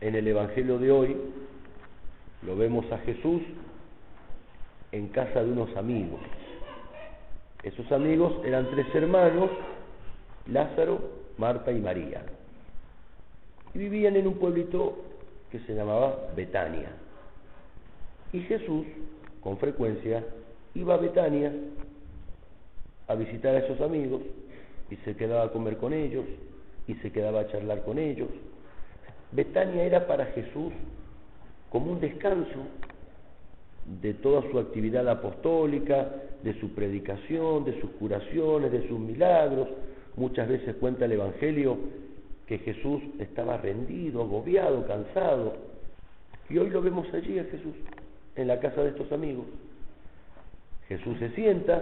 En el Evangelio de hoy lo vemos a Jesús en casa de unos amigos. Esos amigos eran 3 hermanos, Lázaro, Marta y María. Y vivían en un pueblito que se llamaba Betania. Y Jesús, con frecuencia, iba a Betania a visitar a esos amigos y se quedaba a comer con ellos y se quedaba a charlar con ellos. Betania era para Jesús como un descanso de toda su actividad apostólica, de su predicación, de sus curaciones, de sus milagros. Muchas veces cuenta el Evangelio que Jesús estaba rendido, agobiado, cansado. Y hoy lo vemos allí a Jesús, en la casa de estos amigos. Jesús se sienta,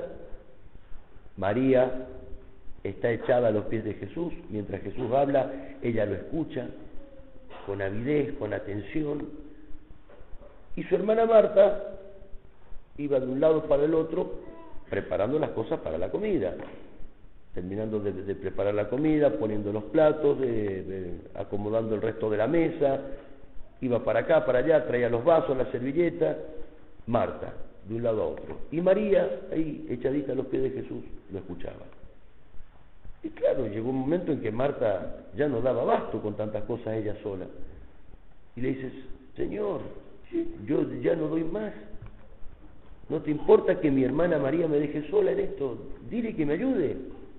María está echada a los pies de Jesús, mientras Jesús habla, ella lo escucha con avidez, con atención. Y su hermana Marta iba de un lado para el otro preparando las cosas para la comida, terminando de preparar la comida, poniendo los platos, acomodando el resto de la mesa. Iba para acá, para allá, traía los vasos, la servilleta. Marta, de un lado a otro. Y María, ahí echadita a los pies de Jesús, lo escuchaba. Y claro, llegó un momento en que Marta ya no daba abasto con tantas cosas ella sola. Y le dices: Señor, yo ya no doy más. ¿No te importa que mi hermana María me deje sola en esto? Dile que me ayude.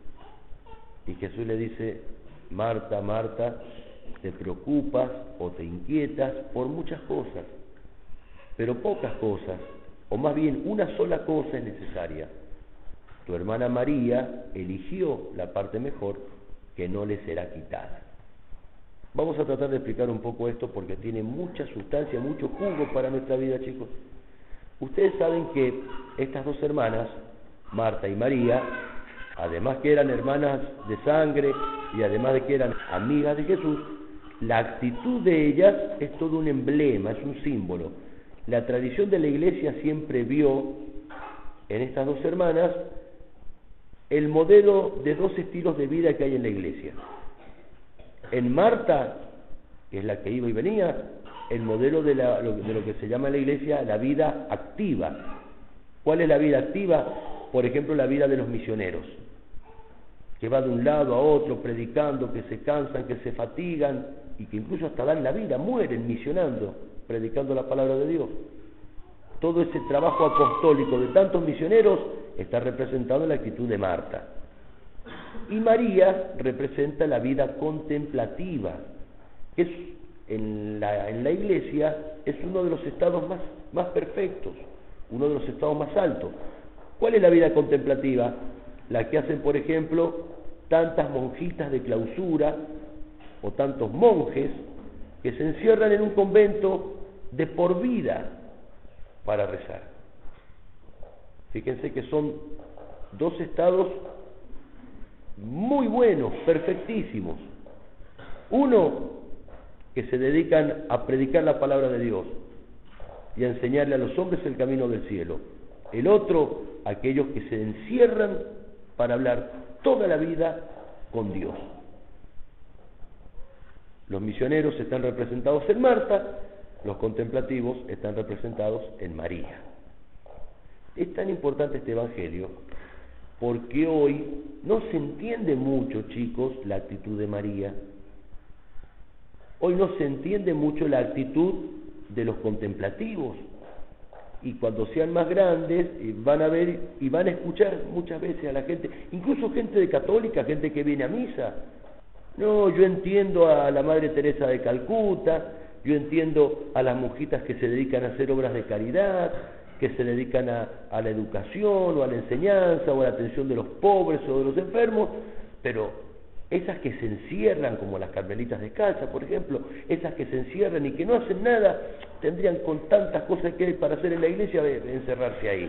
Y Jesús le dice: Marta, Marta, te preocupas o te inquietas por muchas cosas, pero pocas cosas, o más bien una sola cosa es necesaria. Tu hermana María eligió la parte mejor, que no le será quitada. Vamos a tratar de explicar un poco esto porque tiene mucha sustancia, mucho jugo para nuestra vida, chicos. Ustedes saben que estas 2 hermanas, Marta y María, además que eran hermanas de sangre y además de que eran amigas de Jesús, la actitud de ellas es todo un emblema, es un símbolo. La tradición de la Iglesia siempre vio en estas 2 hermanas el modelo de 2 estilos de vida que hay en la Iglesia. En Marta, que es la que iba y venía, el modelo de lo que se llama en la Iglesia la vida activa. ¿Cuál es la vida activa? Por ejemplo, la vida de los misioneros, que va de un lado a otro predicando, que se cansan, que se fatigan y que incluso hasta dan la vida, mueren misionando, predicando la palabra de Dios. Todo ese trabajo apostólico de tantos misioneros está representado en la actitud de Marta. Y María representa la vida contemplativa, que es, en la Iglesia es uno de los estados más perfectos, uno de los estados más altos. ¿Cuál es la vida contemplativa? La que hacen, por ejemplo, tantas monjitas de clausura o tantos monjes que se encierran en un convento de por vida para rezar. Fíjense que son 2 estados muy buenos, perfectísimos. Uno, que se dedican a predicar la palabra de Dios y a enseñarle a los hombres el camino del cielo. El otro, aquellos que se encierran para hablar toda la vida con Dios. Los misioneros están representados en Marta, los contemplativos están representados en María. Es tan importante este Evangelio porque hoy no se entiende mucho, chicos, la actitud de María. Hoy no se entiende mucho la actitud de los contemplativos. Y cuando sean más grandes van a ver y van a escuchar muchas veces a la gente, incluso gente de católica, gente que viene a misa. No, yo entiendo a la Madre Teresa de Calcuta, yo entiendo a las monjitas que se dedican a hacer obras de caridad, que se dedican a la educación o a la enseñanza o a la atención de los pobres o de los enfermos, pero esas que se encierran, como las carmelitas descalzas, por ejemplo, esas que se encierran y que no hacen nada, tendrían con tantas cosas que hay para hacer en la Iglesia encerrarse ahí.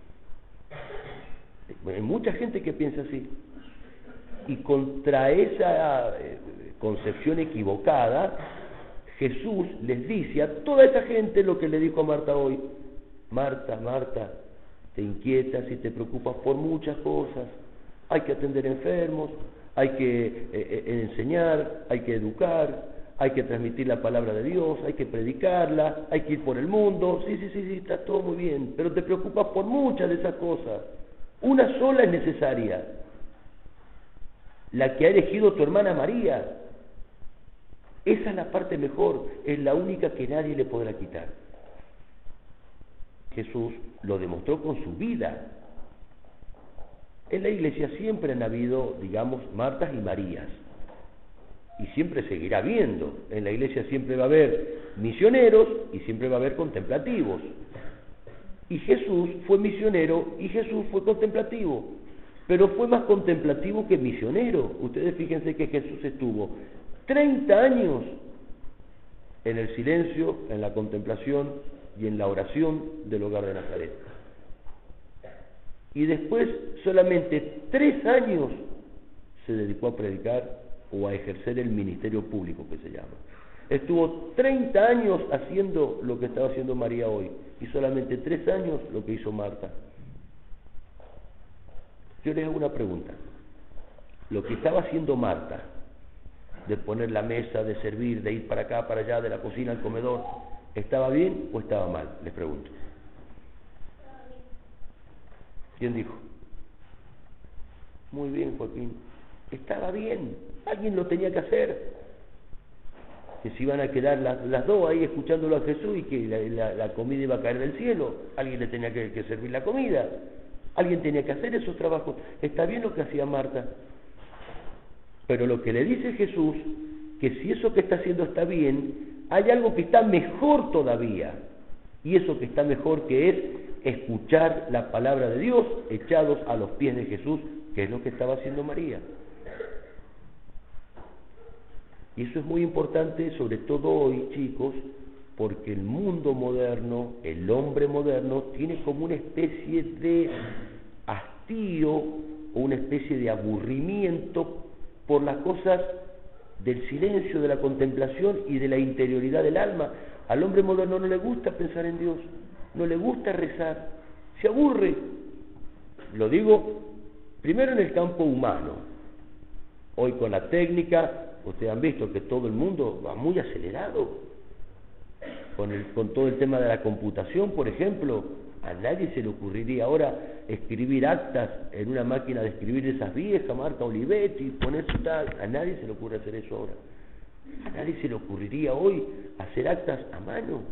Hay mucha gente que piensa así. Y contra esa concepción equivocada, Jesús les dice a toda esa gente lo que le dijo a Marta hoy: Marta, Marta, te inquietas y te preocupas por muchas cosas. Hay que atender enfermos, hay que enseñar, hay que educar, hay que transmitir la palabra de Dios, hay que predicarla, hay que ir por el mundo, sí, está todo muy bien, pero te preocupas por muchas de esas cosas. Una sola es necesaria, la que ha elegido tu hermana María. Esa es la parte mejor, es la única que nadie le podrá quitar. Jesús lo demostró con su vida. En la iglesia siempre han habido, digamos, Martas y Marías, y siempre seguirá habiendo. En la iglesia siempre va a haber misioneros y siempre va a haber contemplativos. Y Jesús fue misionero y Jesús fue contemplativo, pero fue más contemplativo que misionero. Ustedes fíjense que Jesús estuvo 30 años en el silencio, en la contemplación y en la oración del hogar de Nazaret. Y después solamente 3 años se dedicó a predicar o a ejercer el ministerio público, que se llama. Estuvo 30 años haciendo lo que estaba haciendo María hoy, y solamente 3 años lo que hizo Marta. Yo les hago una pregunta. Lo que estaba haciendo Marta, de poner la mesa, de servir, de ir para acá, para allá, de la cocina al comedor, ¿estaba bien o estaba mal? Les pregunto. ¿Quién dijo? Muy bien, Joaquín. Estaba bien. Alguien lo tenía que hacer. Que se iban a quedar las dos ahí escuchándolo a Jesús y que la comida iba a caer del cielo. Alguien le tenía que servir la comida. Alguien tenía que hacer esos trabajos. Está bien lo que hacía Marta. Pero lo que le dice Jesús, que si eso que está haciendo está bien, hay algo que está mejor todavía. Y eso que está mejor, que es escuchar la palabra de Dios echados a los pies de Jesús, que es lo que estaba haciendo María. Y eso es muy importante, sobre todo hoy, chicos, porque el mundo moderno, el hombre moderno, tiene como una especie de hastío o una especie de aburrimiento por las cosas del silencio, de la contemplación y de la interioridad del alma. Al hombre moderno no le gusta pensar en Dios, no le gusta rezar, se aburre. Lo digo primero en el campo humano. Hoy con la técnica, ustedes han visto que todo el mundo va muy acelerado. Con todo el tema de la computación, por ejemplo, a nadie se le ocurriría ahora escribir actas en una máquina de escribir esas viejas, marca Olivetti, ponerse tal. A nadie se le ocurre hacer eso ahora. A nadie se le ocurriría hoy hacer actas a mano.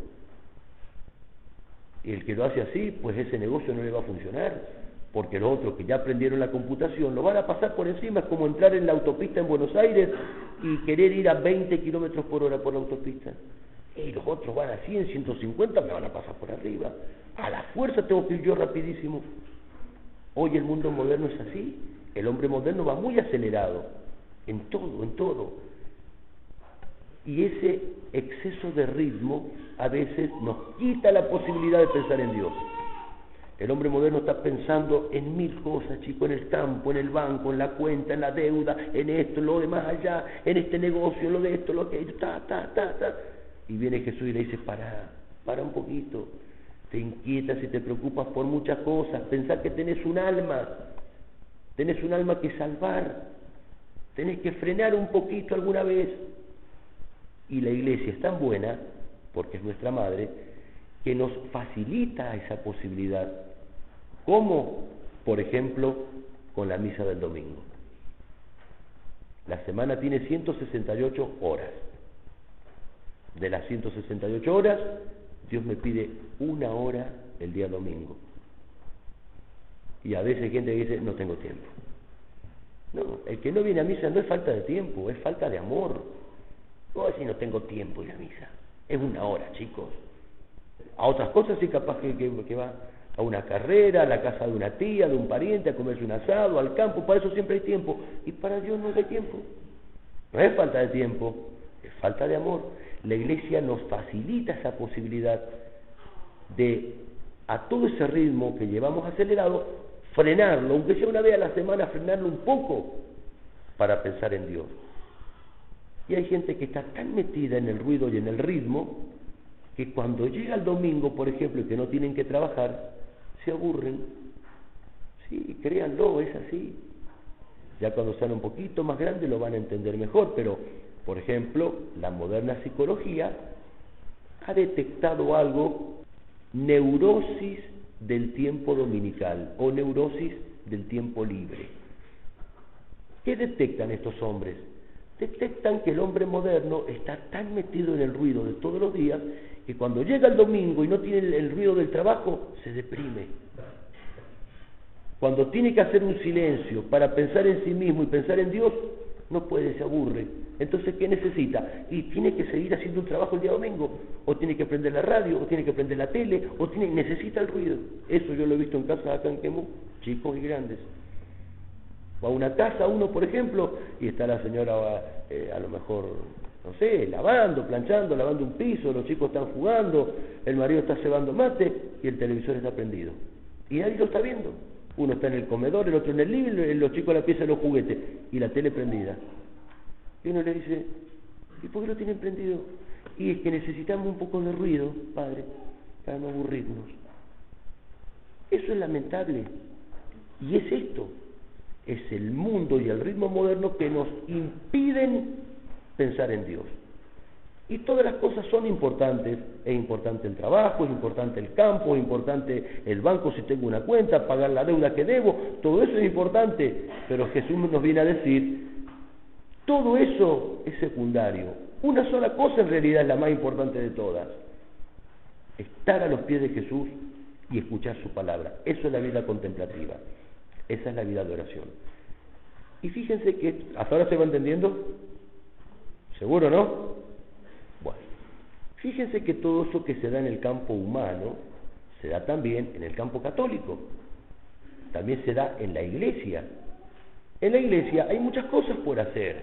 Y el que lo hace así, pues ese negocio no le va a funcionar, porque los otros que ya aprendieron la computación lo van a pasar por encima. Es como entrar en la autopista en Buenos Aires y querer ir a 20 kilómetros por hora por la autopista. Y los otros van a 100, 150, me van a pasar por arriba. A la fuerza tengo que ir yo rapidísimo. Hoy el mundo moderno es así. El hombre moderno va muy acelerado, en todo. Y ese exceso de ritmo a veces nos quita la posibilidad de pensar en Dios. El hombre moderno está pensando en 1000 cosas, chicos, en el campo, en el banco, en la cuenta, en la deuda, en esto, en lo demás allá, en este negocio, en lo de esto, lo aquello, Y viene Jesús y le dice, para un poquito. Te inquietas y te preocupas por muchas cosas. Pensá que tenés un alma que salvar. Tenés que frenar un poquito alguna vez. Y la iglesia es tan buena, porque es nuestra madre, que nos facilita esa posibilidad. ¿Cómo? Por ejemplo, con la misa del domingo. La semana tiene 168 horas. De las 168 horas, Dios me pide 1 hora el día domingo. Y a veces hay gente que dice, no tengo tiempo. No, el que no viene a misa no es falta de tiempo, es falta de amor. No es si no tengo tiempo ir a misa. Es 1 hora, chicos. A otras cosas sí, capaz que va a una carrera, a la casa de una tía, de un pariente, a comerse un asado, al campo. Para eso siempre hay tiempo. Y para Dios no hay tiempo. No es falta de tiempo, es falta de amor. La iglesia nos facilita esa posibilidad de, a todo ese ritmo que llevamos acelerado, frenarlo, aunque sea 1 vez a la semana, frenarlo un poco para pensar en Dios. Y hay gente que está tan metida en el ruido y en el ritmo que cuando llega el domingo, por ejemplo, y que no tienen que trabajar, se aburren. Sí, créanlo, es así. Ya cuando sean un poquito más grandes lo van a entender mejor, pero Por ejemplo, la moderna psicología ha detectado algo, neurosis del tiempo dominical o neurosis del tiempo libre. ¿Qué detectan estos hombres? Detectan que el hombre moderno está tan metido en el ruido de todos los días que cuando llega el domingo y no tiene el ruido del trabajo, se deprime. Cuando tiene que hacer un silencio para pensar en sí mismo y pensar en Dios, no puede, se aburre. Entonces, ¿qué necesita? Y tiene que seguir haciendo un trabajo el día domingo, o tiene que prender la radio, o tiene que prender la tele, necesita el ruido. Eso yo lo he visto en casas acá en Quemú, chicos y grandes. Va a una casa uno, por ejemplo, y está la señora a lo mejor, no sé, lavando, planchando, lavando un piso, los chicos están jugando, el marido está cebando mate y el televisor está prendido. Y nadie lo está viendo. Uno está en el comedor, el otro en el living, los chicos a la pieza de los juguetes y la tele prendida. Y uno le dice, ¿y por qué lo tienen prendido? Y es que necesitamos un poco de ruido, padre, para no aburrirnos. Eso es lamentable. Y es esto. Es el mundo y el ritmo moderno que nos impiden pensar en Dios. Y todas las cosas son importantes. Es importante el trabajo, es importante el campo, es importante el banco si tengo una cuenta, pagar la deuda que debo. Todo eso es importante. Pero Jesús nos viene a decir, todo eso es secundario. Una sola cosa en realidad es la más importante de todas. Estar a los pies de Jesús y escuchar su palabra. Eso es la vida contemplativa. Esa es la vida de oración. Y fíjense que, ¿hasta ahora se va entendiendo? ¿Seguro, no? Bueno, fíjense que todo eso que se da en el campo humano, se da también en el campo católico. También se da en la iglesia. En la iglesia hay muchas cosas por hacer.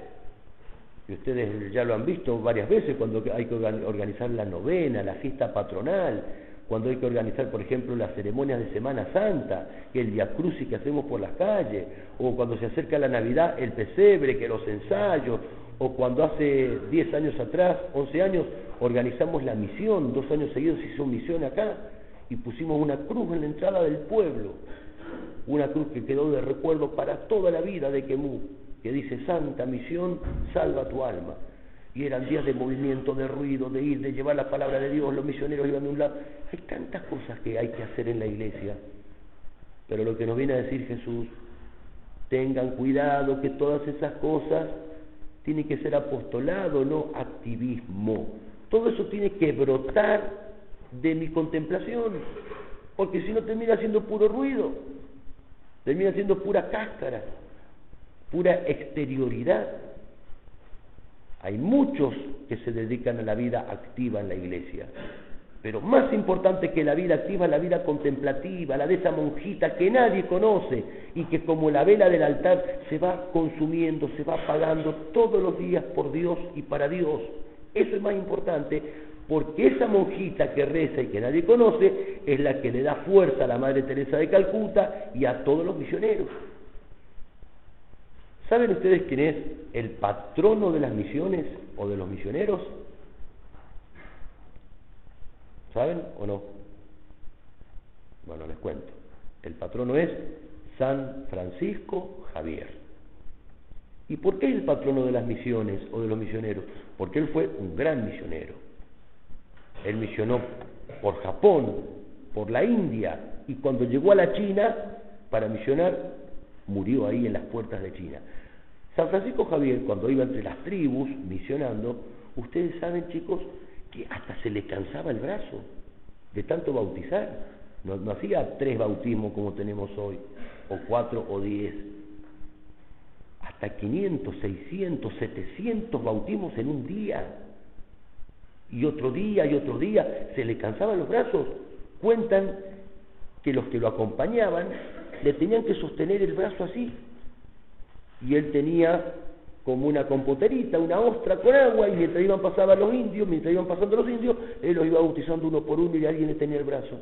Y ustedes ya lo han visto varias veces cuando hay que organizar la novena, la fiesta patronal, cuando hay que organizar, por ejemplo, las ceremonias de Semana Santa, el viacrucis que hacemos por las calles, o cuando se acerca la Navidad, el pesebre, que los ensayos, o cuando hace 10 años atrás, 11 años, organizamos la misión, 2 años seguidos se hizo misión acá, y pusimos una cruz en la entrada del pueblo, una cruz que quedó de recuerdo para toda la vida de Quemú, que dice, Santa Misión, salva tu alma. Y eran días de movimiento, de ruido, de ir, de llevar la palabra de Dios, los misioneros iban de un lado. Hay tantas cosas que hay que hacer en la iglesia. Pero lo que nos viene a decir Jesús, tengan cuidado que todas esas cosas tienen que ser apostolado, no activismo. Todo eso tiene que brotar de mi contemplación, porque si no termina siendo puro ruido, termina siendo pura cáscara, pura exterioridad. Hay muchos que se dedican a la vida activa en la iglesia, pero más importante que la vida activa es la vida contemplativa, la de esa monjita que nadie conoce y que como la vela del altar se va consumiendo, se va apagando todos los días por Dios y para Dios. Eso es más importante porque esa monjita que reza y que nadie conoce es la que le da fuerza a la Madre Teresa de Calcuta y a todos los misioneros. ¿Saben ustedes quién es el patrono de las misiones o de los misioneros? ¿Saben o no? Bueno, les cuento. El patrono es San Francisco Javier. ¿Y por qué es el patrono de las misiones o de los misioneros? Porque él fue un gran misionero. Él misionó por Japón, por la India, y cuando llegó a la China para misionar, murió ahí en las puertas de China. San Francisco Javier, cuando iba entre las tribus misionando, ustedes saben, chicos, que hasta se le cansaba el brazo de tanto bautizar. No hacía 3 bautismos como tenemos hoy, o 4 o 10. Hasta 500, 600, 700 bautismos en un día. Y otro día, se le cansaban los brazos. Cuentan que los que lo acompañaban le tenían que sostener el brazo así. Y él tenía como una compoterita, una ostra con agua, y mientras iban pasando los indios, él los iba bautizando uno por uno y alguien le tenía el brazo.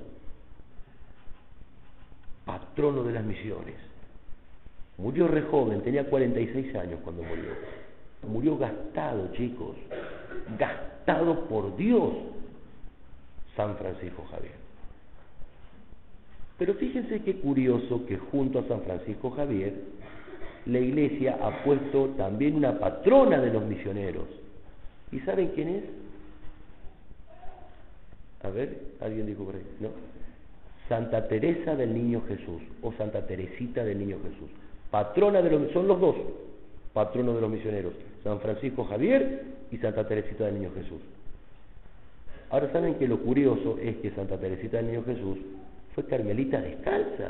Patrono de las misiones. Murió re joven, tenía 46 años cuando murió. Murió gastado, chicos, gastado por Dios, San Francisco Javier. Pero fíjense qué curioso que junto a San Francisco Javier, la iglesia ha puesto también una patrona de los misioneros, ¿Y saben quién es? A ver, alguien dijo por ahí, ¿no? Santa Teresa del Niño Jesús, o Santa Teresita del Niño Jesús. Patrona de los, son los dos patronos de los misioneros, San Francisco Javier y Santa Teresita del Niño Jesús. Ahora saben que lo curioso es que Santa Teresita del Niño Jesús fue carmelita descalza.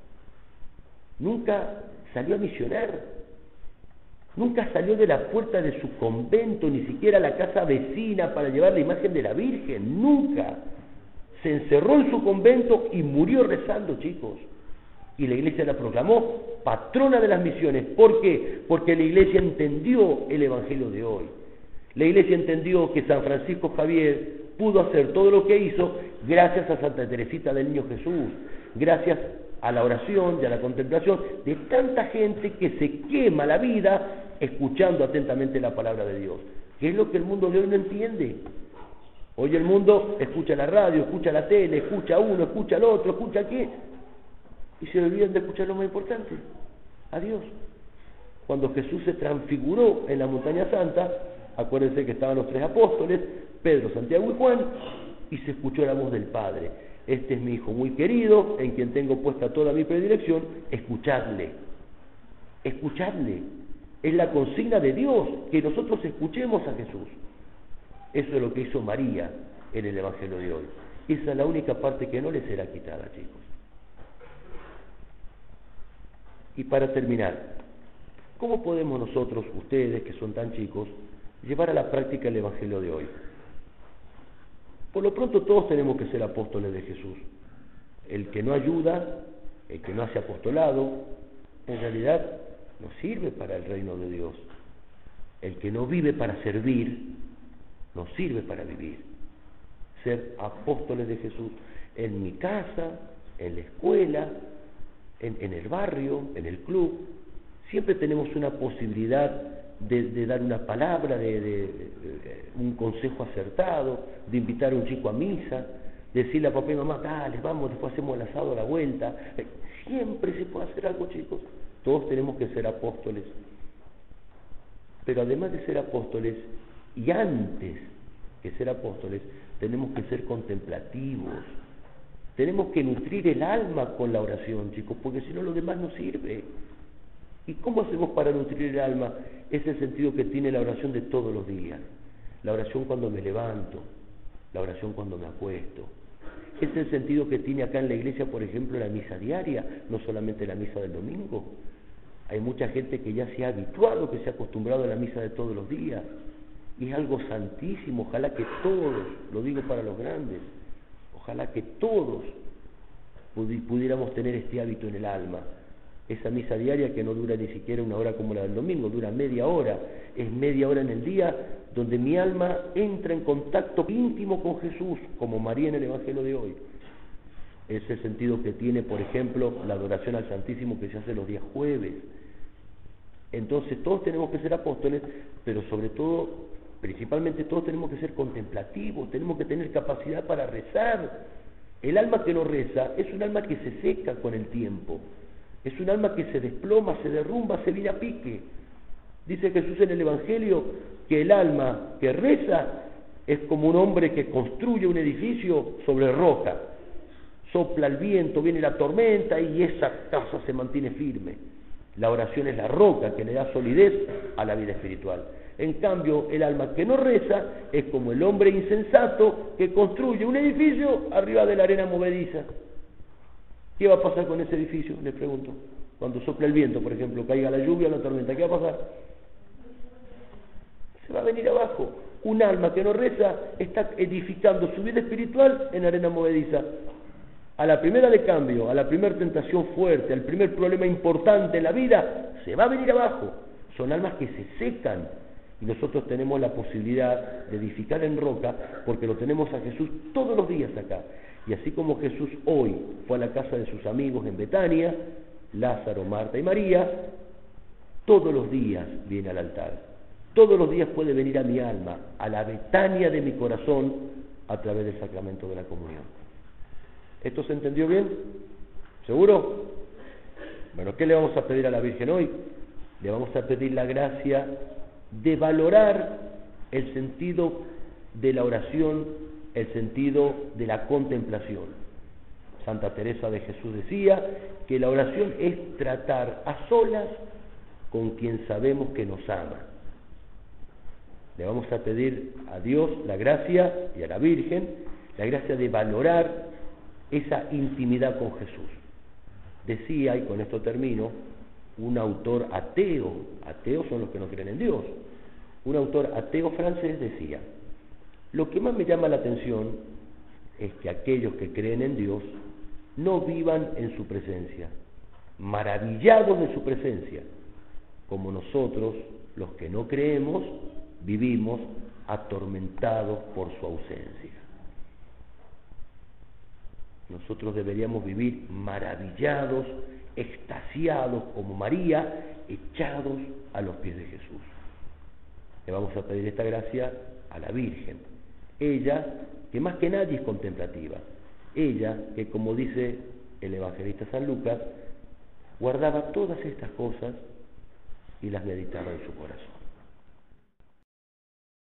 Nunca salió a misionar. Nunca salió de la puerta de su convento, ni siquiera a la casa vecina para llevar la imagen de la Virgen. Nunca. Se encerró en su convento y murió rezando, chicos. Y la Iglesia la proclamó patrona de las misiones. ¿Por qué? Porque la Iglesia entendió el Evangelio de hoy. La Iglesia entendió que San Francisco Javier pudo hacer todo lo que hizo gracias a Santa Teresita del Niño Jesús, gracias a la oración y a la contemplación de tanta gente que se quema la vida escuchando atentamente la palabra de Dios, que es lo que el mundo de hoy no entiende. Hoy el mundo escucha la radio, escucha la tele, escucha a uno, escucha al otro, escucha a qué, y se olvidan de escuchar lo más importante, a Dios. Cuando Jesús se transfiguró en la montaña santa, acuérdense que estaban los tres apóstoles, Pedro, Santiago y Juan, y se escuchó la voz del Padre. Este es mi Hijo muy querido, en quien tengo puesta toda mi predilección, escuchadle. Escuchadle. Es la consigna de Dios, que nosotros escuchemos a Jesús. Eso es lo que hizo María en el Evangelio de hoy. Esa es la única parte que no le será quitada, chicos. Y para terminar, ¿cómo podemos nosotros, ustedes que son tan chicos, llevar a la práctica el Evangelio de hoy? Por lo pronto todos tenemos que ser apóstoles de Jesús. El que no ayuda, el que no hace apostolado, en realidad no sirve para el reino de Dios. El que no vive para servir, no sirve para vivir. Ser apóstoles de Jesús en mi casa, en la escuela, en el barrio, en el club, siempre tenemos una posibilidad de dar una palabra, de un consejo acertado, de invitar a un chico a misa, decirle a papá y mamá, dale, vamos, después hacemos el asado a la vuelta. Siempre se puede hacer algo, chicos. Todos tenemos que ser apóstoles. Pero además de ser apóstoles, y antes que ser apóstoles, tenemos que ser contemplativos. Tenemos que nutrir el alma con la oración, chicos, porque si no lo demás no sirve. ¿Y cómo hacemos para nutrir el alma? Es el sentido que tiene la oración de todos los días. La oración cuando me levanto, la oración cuando me acuesto. Es el sentido que tiene acá en la iglesia, por ejemplo, la misa diaria, no solamente la misa del domingo. Hay mucha gente que ya se ha habituado, que se ha acostumbrado a la misa de todos los días. Y es algo santísimo, ojalá que todos, lo digo para los grandes, ojalá que todos pudiéramos tener este hábito en el alma. Esa misa diaria que no dura ni siquiera una hora como la del domingo, dura media hora. Es media hora en el día donde mi alma entra en contacto íntimo con Jesús, como María en el Evangelio de hoy. Es el sentido que tiene, por ejemplo, la adoración al Santísimo que se hace los días jueves. Entonces todos tenemos que ser apóstoles, pero sobre todo, principalmente todos tenemos que ser contemplativos, tenemos que tener capacidad para rezar. El alma que no reza es un alma que se seca con el tiempo. Es un alma que se desploma, se derrumba, se viene a pique. Dice Jesús en el Evangelio que el alma que reza es como un hombre que construye un edificio sobre roca. Sopla el viento, viene la tormenta y esa casa se mantiene firme. La oración es la roca que le da solidez a la vida espiritual. En cambio, el alma que no reza es como el hombre insensato que construye un edificio arriba de la arena movediza. ¿Qué va a pasar con ese edificio? Les pregunto. Cuando sopla el viento, por ejemplo, caiga la lluvia o la tormenta, ¿qué va a pasar? Se va a venir abajo. Un alma que no reza está edificando su vida espiritual en arena movediza. A la primera de cambio, a la primera tentación fuerte, al primer problema importante en la vida, se va a venir abajo. Son almas que se secan. Y nosotros tenemos la posibilidad de edificar en roca porque lo tenemos a Jesús todos los días acá. Y así como Jesús hoy fue a la casa de sus amigos en Betania, Lázaro, Marta y María, todos los días viene al altar. Todos los días puede venir a mi alma, a la Betania de mi corazón, a través del sacramento de la comunión. ¿Esto se entendió bien? ¿Seguro? Bueno, ¿qué le vamos a pedir a la Virgen hoy? Le vamos a pedir la gracia de valorar el sentido de la oración, el sentido de la contemplación. Santa Teresa de Jesús decía que la oración es tratar a solas con quien sabemos que nos ama. Le vamos a pedir a Dios la gracia, y a la Virgen, la gracia de valorar esa intimidad con Jesús. Decía, y con esto termino, un autor ateo, ateos son los que no creen en Dios, un autor ateo francés decía: lo que más me llama la atención es que aquellos que creen en Dios no vivan en su presencia, maravillados de su presencia, como nosotros, los que no creemos, vivimos atormentados por su ausencia. Nosotros deberíamos vivir maravillados, extasiados como María, echados a los pies de Jesús. Le vamos a pedir esta gracia a la Virgen. Ella, que más que nadie es contemplativa. Ella, que como dice el evangelista San Lucas, guardaba todas estas cosas y las meditaba en su corazón.